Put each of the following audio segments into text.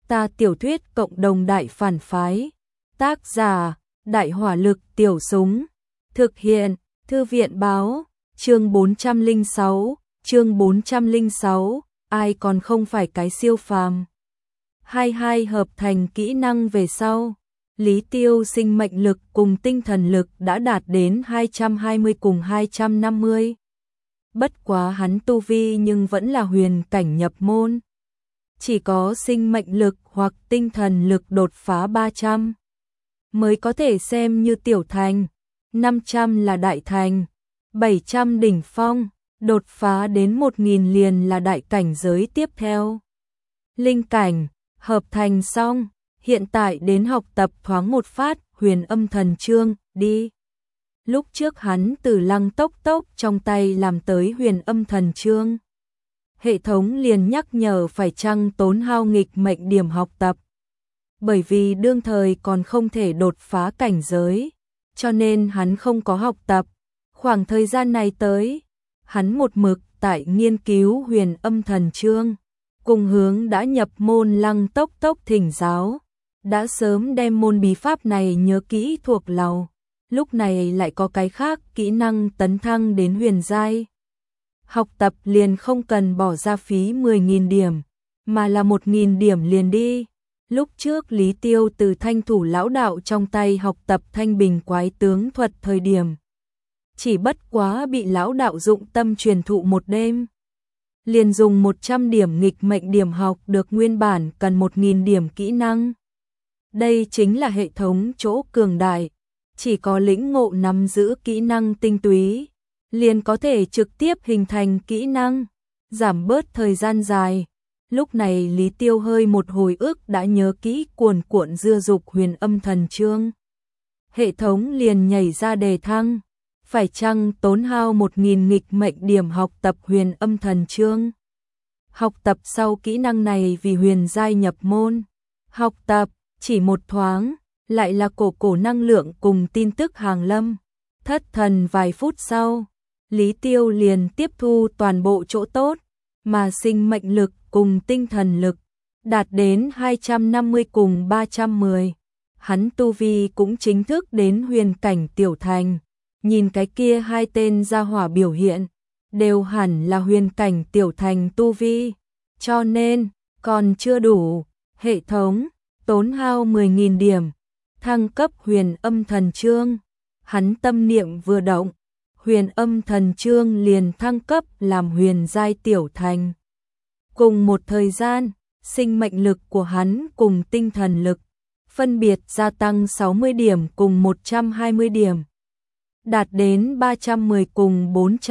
Ta tiểu thuyết cộng đồng đại phản phái. Tác giả, Đại hỏa lực tiểu súng. Thực hiện, Thư viện báo, chương 406, ai còn không phải cái siêu phàm. 22 hợp thành kỹ năng về sau. Lý Tiêu sinh mệnh lực cùng tinh thần lực đã đạt đến 220 cùng 250. Bất quá hắn tu vi nhưng vẫn là huyền cảnh nhập môn. Chỉ có sinh mệnh lực hoặc tinh thần lực đột phá 300 mới có thể xem như tiểu thành, 500 là đại thành, 700 đỉnh phong, đột phá đến 1000 liền là đại cảnh giới tiếp theo. Linh cảnh, hợp thành xong, hiện tại đến học tập thoáng một phát Huyền Âm Thần Chương, đi. Lúc trước hắn từ Lăng Tốc Tốc trong tay làm tới Huyền Âm Thần Chương. Hệ thống liền nhắc nhở phải chăng tốn hao nghịch mệnh điểm học tập. Bởi vì đương thời còn không thể đột phá cảnh giới, cho nên hắn không có học tập. Khoảng thời gian này tới, hắn một mực tại nghiên cứu Huyền Âm Thần Chương, cùng hướng đã nhập môn Lăng Tốc Tốc thỉnh giáo, đã sớm đem môn bí pháp này nhớ kỹ thuộc lòng, lúc này lại có cái khác kỹ năng tấn thăng đến huyền giai. Học tập liền không cần bỏ ra phí 10.000 điểm, mà là 1.000 điểm liền đi. Lúc trước Lý Tiêu từ Thanh Thủ lão đạo trong tay học tập Thanh Bình quái tướng thuật thời điểm, chỉ bất quá bị lão đạo dụng tâm truyền thụ một đêm. Liền dùng 100 điểm nghịch mệnh điểm học được nguyên bản cần 1.000 điểm kỹ năng. Đây chính là hệ thống chỗ cường đại, chỉ có lĩnh ngộ nắm giữ kỹ năng tinh túy, liền có thể trực tiếp hình thành kỹ năng, giảm bớt thời gian dài. Lúc này Lý Tiêu hơi một hồi ức đã nhớ kỹ cuồn cuộn dưa dục Huyền Âm Thần Chương. Hệ thống liền nhảy ra đề thăng, phải chăng tốn hao 1000 nghịch mệnh điểm học tập Huyền Âm Thần Chương. Học tập sau kỹ năng này vì huyền giai nhập môn. Học tập chỉ một thoáng, lại là cổ năng lượng cùng tin tức hàng lâm. Thất thần vài phút sau, Lý Tiêu liền tiếp thu toàn bộ chỗ tốt, mà sinh mệnh lực cùng tinh thần lực đạt đến 250 cùng 310. Hắn tu vi cũng chính thức đến huyền cảnh tiểu thành. Nhìn cái kia hai tên gia hỏa biểu hiện, đều hẳn là huyền cảnh tiểu thành tu vi, cho nên còn chưa đủ. Hệ thống tốn hao 10.000 điểm, thăng cấp Huyền Âm Thần Chương. Hắn tâm niệm vừa động, Huyền Âm Thần Chương liền thăng cấp làm huyền giai tiểu thành. Cùng một thời gian, sinh mệnh lực của hắn cùng tinh thần lực phân biệt gia tăng 60 điểm cùng 120 điểm, đạt đến 310 cùng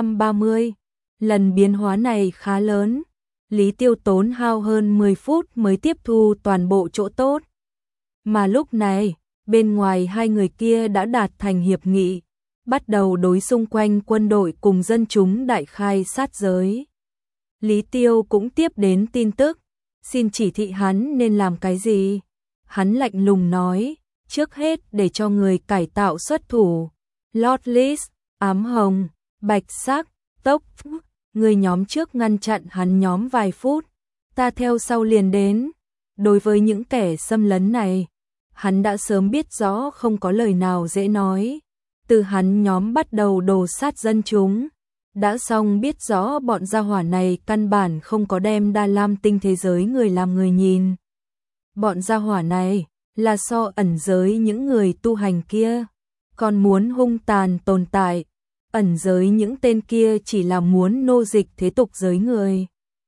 430. Lần biến hóa này khá lớn, Lý Tiêu tốn hao hơn 10 phút mới tiếp thu toàn bộ chỗ tốt. Mà lúc này, bên ngoài hai người kia đã đạt thành hiệp nghị, bắt đầu đối xung quanh quân đội cùng dân chúng đại khai sát giới. Lý Tiêu cũng tiếp đến tin tức, xin chỉ thị hắn nên làm cái gì. Hắn lạnh lùng nói, trước hết để cho người cải tạo xuất thủ. Lord List, ám hồng, bạch sắc, tốc, người nhóm trước ngăn chặn hắn nhóm vài phút, ta theo sau liền đến. Đối với những kẻ xâm lấn này, hắn đã sớm biết rõ không có lời nào dễ nói. Từ hắn nhóm bắt đầu đồ sát dân chúng, đã xong biết rõ bọn gia hỏa này căn bản không có đem Đa Lam tinh thế giới người làm người nhìn. Bọn gia hỏa này là so ẩn giới những người tu hành kia, còn muốn hung tàn tồn tại. Ẩn giới những tên kia chỉ là muốn nô dịch thế tục giới người.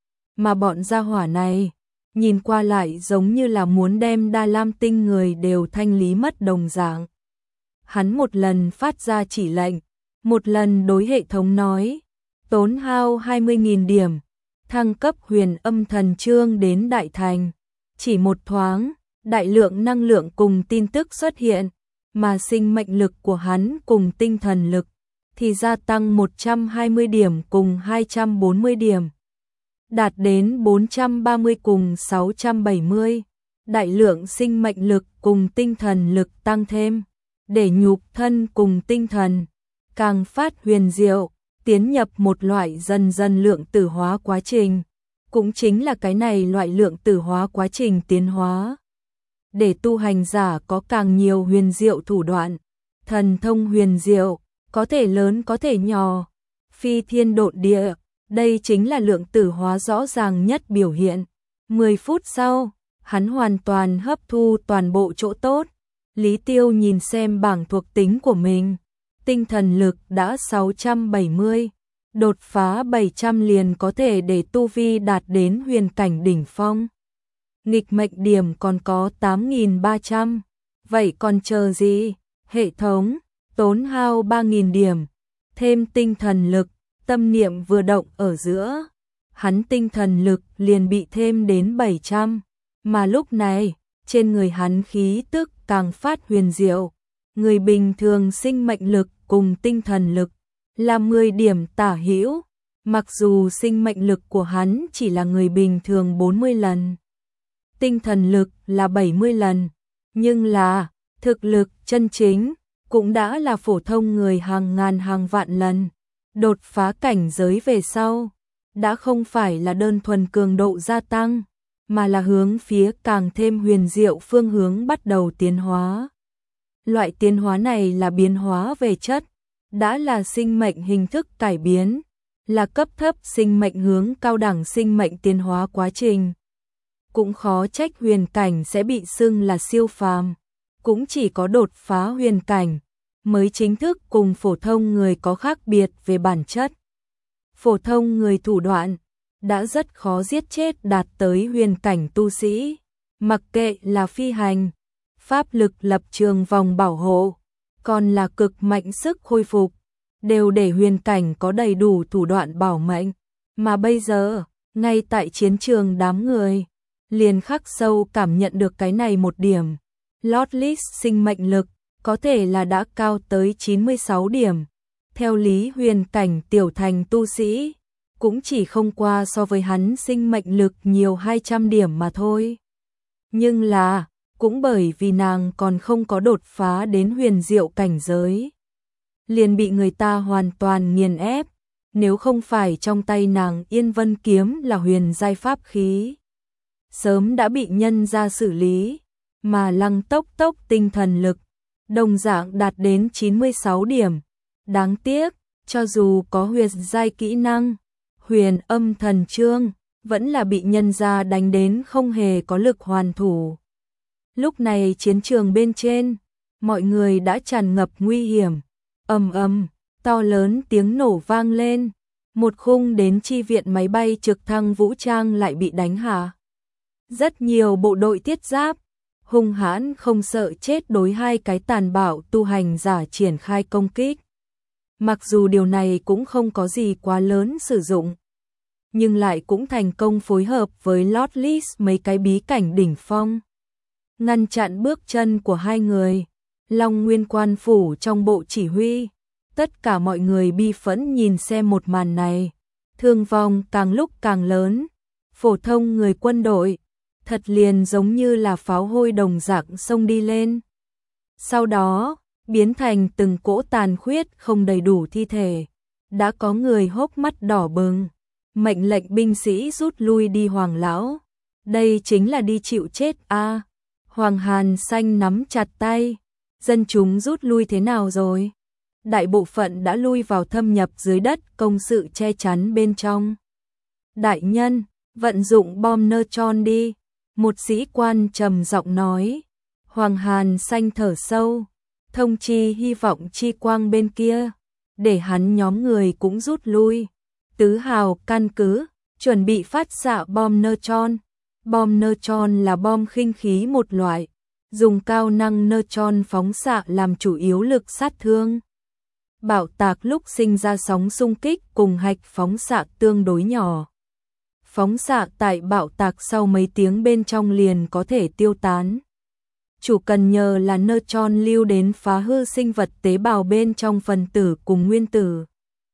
Mà bọn gia hỏa này, nhìn qua lại giống như là muốn đem Đa Lam tinh người đều thanh lý mất đồng dạng. Hắn một lần phát ra chỉ lệnh, một lần đối hệ thống nói, tốn hao 20.000 điểm, thăng cấp Huyền Âm Thần Chương đến đại thành. Chỉ một thoáng, đại lượng năng lượng cùng tin tức xuất hiện, mà sinh mệnh lực của hắn cùng tinh thần lực thì gia tăng 120 điểm cùng 240 điểm, đạt đến 430 cùng 670. Đại lượng sinh mệnh lực cùng tinh thần lực tăng thêm, để nhục thân cùng tinh thần càng phát huyền diệu, tiến nhập một loại dần dần lượng tử hóa quá trình. cũng chính là cái này loại lượng tử hóa quá trình tiến hóa. Để tu hành giả có càng nhiều huyền diệu thủ đoạn, thần thông huyền diệu, có thể lớn có thể nhỏ, phi thiên độn địa, đây chính là lượng tử hóa rõ ràng nhất biểu hiện. 10 phút sau, hắn hoàn toàn hấp thu toàn bộ chỗ tốt. Lý Tiêu nhìn xem bảng thuộc tính của mình, tinh thần lực đã 670, đột phá 700 liền có thể để tu vi đạt đến huyền cảnh đỉnh phong. Nghịch mệnh điểm còn có 8.300, vậy còn chờ gì? Hệ thống, tốn hao 3.000 điểm, thêm tinh thần lực, tâm niệm vừa động ở giữa, hắn tinh thần lực liền bị thêm đến 700, mà lúc này, trên người hắn khí tức càng phát huyền diệu. Người bình thường sinh mệnh lực cùng tinh thần lực là 10 điểm tả hữu, mặc dù sinh mệnh lực của hắn chỉ là người bình thường 40 lần, tinh thần lực là 70 lần, nhưng là thực lực chân chính cũng đã là phổ thông người hàng ngàn hàng vạn lần. Đột phá cảnh giới về sau, đã không phải là đơn thuần cường độ gia tăng, mà là hướng phía càng thêm huyền diệu phương hướng bắt đầu tiến hóa. Loại tiến hóa này là biến hóa về chất, đã là sinh mệnh hình thức cải biến, là cấp thấp sinh mệnh hướng cao đẳng sinh mệnh tiến hóa quá trình. Cũng khó trách huyền cảnh sẽ bị xưng là siêu phàm, cũng chỉ có đột phá huyền cảnh mới chính thức cùng phổ thông người có khác biệt về bản chất. Phổ thông người thủ đoạn đã rất khó giết chết đạt tới huyền cảnh tu sĩ, mặc kệ là phi hành, pháp lực lập trường vòng bảo hộ, còn là cực mạnh sức khôi phục, đều để huyền cảnh có đầy đủ thủ đoạn bảo mệnh. Mà bây giờ, ngay tại chiến trường đám người, liền khắc sâu cảm nhận được cái này một điểm. Lotlis sinh mệnh lực có thể là đã cao tới 96 điểm. Theo lý huyền cảnh tiểu thành tu sĩ, cũng chỉ không qua so với hắn sinh mệnh lực nhiều 200 điểm mà thôi. Nhưng là, cũng bởi vì nàng còn không có đột phá đến huyền diệu cảnh giới, liền bị người ta hoàn toàn nghiền ép, nếu không phải trong tay nàng Yên Vân kiếm là huyền giai pháp khí, sớm đã bị nhân ra xử lý, mà Lăng Tốc Tốc tinh thần lực đồng dạng đạt đến 96 điểm. Đáng tiếc, cho dù có huyền giai kỹ năng, huyền âm thần chương, vẫn là bị nhân ra đánh đến không hề có lực hoàn thủ. Lúc này chiến trường bên trên, mọi người đã tràn ngập nguy hiểm. Ầm ầm, to lớn tiếng nổ vang lên, một khung đến chi viện máy bay trực thăng vũ trang lại bị đánh hạ. Rất nhiều bộ đội thiết giáp, hung hãn không sợ chết đối hai cái tàn bạo tu hành giả triển khai công kích. Mặc dù điều này cũng không có gì quá lớn sử dụng, nhưng lại cũng thành công phối hợp với Lotlis mấy cái bí cảnh đỉnh phong, ngăn chặn bước chân của hai người. Long Nguyên quan phủ trong bộ chỉ huy, tất cả mọi người bi phẫn nhìn xem một màn này, thương vong càng lúc càng lớn, phổ thông người quân đội, thật liền giống như là pháo hôi đồng dạng xông đi lên. Sau đó, biến thành từng cỗ tàn khuyết không đầy đủ thi thể, đã có người hốc mắt đỏ bừng, mệnh lệnh binh sĩ rút lui đi Hoàng lão. Đây chính là đi chịu chết a. Hoàng Hàn Xanh nắm chặt tay, dân chúng rút lui thế nào rồi? Đại bộ phận đã lui vào thâm nhập dưới đất công sự che chắn bên trong. Đại nhân, vận dụng bom neutron đi, một sĩ quan trầm giọng nói. Hoàng Hàn Xanh thở sâu, thông chi hy vọng chi quang bên kia, để hắn nhóm người cũng rút lui. Tứ Hào căn cứ, chuẩn bị phát xạ bom neutron. Bom neutron là bom khinh khí một loại, dùng cao năng neutron phóng xạ làm chủ yếu lực sát thương. Bạo tạc lúc sinh ra sóng xung kích cùng hạch phóng xạ tương đối nhỏ. Phóng xạ tại bạo tạc sau mấy tiếng bên trong liền có thể tiêu tán. Chủ cần nhờ là neutron lưu đến phá hư sinh vật tế bào bên trong phần tử cùng nguyên tử.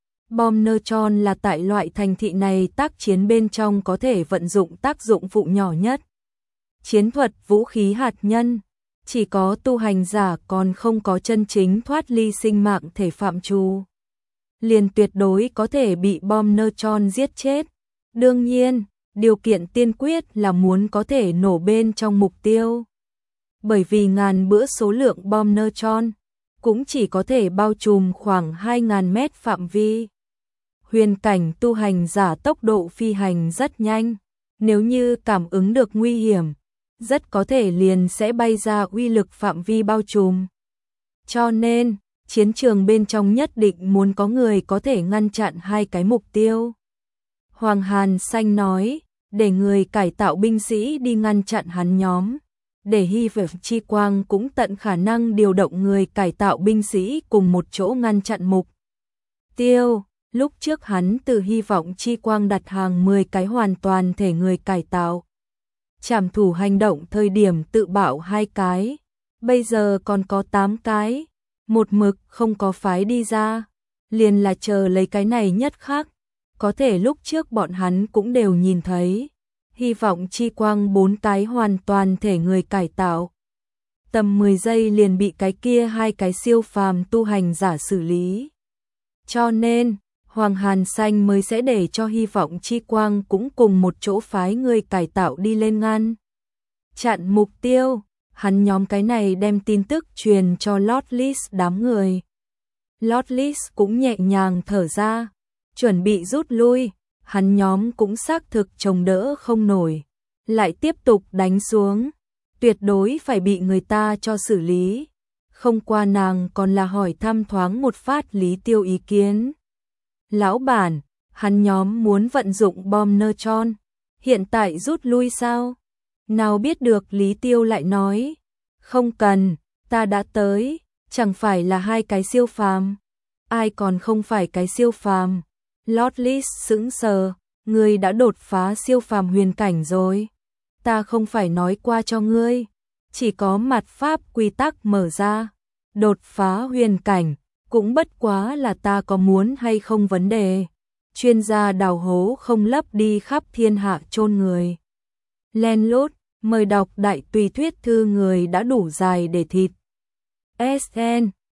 Bom neutron là tại loại thành thị này tác chiến bên trong có thể vận dụng tác dụng phụ nhỏ nhất. Chiến thuật vũ khí hạt nhân, chỉ có tu hành giả còn không có chân chính thoát ly sinh mạng thể phạm trù, liền tuyệt đối có thể bị bom neutron giết chết. Đương nhiên, điều kiện tiên quyết là muốn có thể nổ bên trong mục tiêu. Bởi vì ngàn bữa số lượng bom neutron cũng chỉ có thể bao trùm khoảng 2.000 mét phạm vi. Huyền cảnh tu hành giả tốc độ phi hành rất nhanh, nếu như cảm ứng được nguy hiểm, rất có thể liền sẽ bay ra uy lực phạm vi bao trùm. Cho nên, chiến trường bên trong nhất định muốn có người có thể ngăn chặn hai cái mục tiêu. Hoàng Hàn Xanh nói, để người cải tạo binh sĩ đi ngăn chặn hắn nhóm. Để Hy vọng Chi Quang cũng tận khả năng điều động người cải tạo binh sĩ cùng một chỗ ngăn chặn mục tiêu. Lúc trước hắn từ Hy vọng Chi Quang đặt hàng 10 cái hoàn toàn thể người cải tạo. Trảm thủ hành động thời điểm tự bảo 2 cái, bây giờ còn có 8 cái, một mực không có phái đi ra, liền là chờ lấy cái này nhất khác. Có thể lúc trước bọn hắn cũng đều nhìn thấy. Hy vọng Chi Quang 4 cái hoàn toàn thể người cải tạo. Tầm 10 giây liền bị cái kia 2 cái siêu phàm tu hành giả xử lý. Cho nên, Hoàng Hàn Xanh mới sẽ để cho Hy vọng Chi Quang cũng cùng một chỗ phái người cải tạo đi lên ngăn chặn mục tiêu. Hắn nhóm cái này đem tin tức truyền cho Lotlis đám người. Lotlis cũng nhẹ nhàng thở ra, chuẩn bị rút lui. Hắn nhóm cũng xác thực chống đỡ không nổi, lại tiếp tục đánh xuống, tuyệt đối phải bị người ta cho xử lý. Không qua nàng còn là hỏi thăm thoáng một phát Lý Tiêu ý kiến. Lão bản, hắn nhóm muốn vận dụng bom neutron, hiện tại rút lui sao? Nào biết được Lý Tiêu lại nói, không cần, ta đã tới, chẳng phải là 2 cái siêu phàm. Ai còn không phải cái siêu phàm? Lotlis sững sờ, ngươi đã đột phá siêu phàm huyền cảnh rồi. Ta không phải nói qua cho ngươi, chỉ có mặt pháp quy tắc mở ra, đột phá huyền cảnh, cũng bất quá là ta có muốn hay không vấn đề. Chuyên gia đào hố không lấp đi khắp thiên hạ chôn người. Len lút, mời đọc đại tùy thuyết thư người đã đủ dài để thịt. SN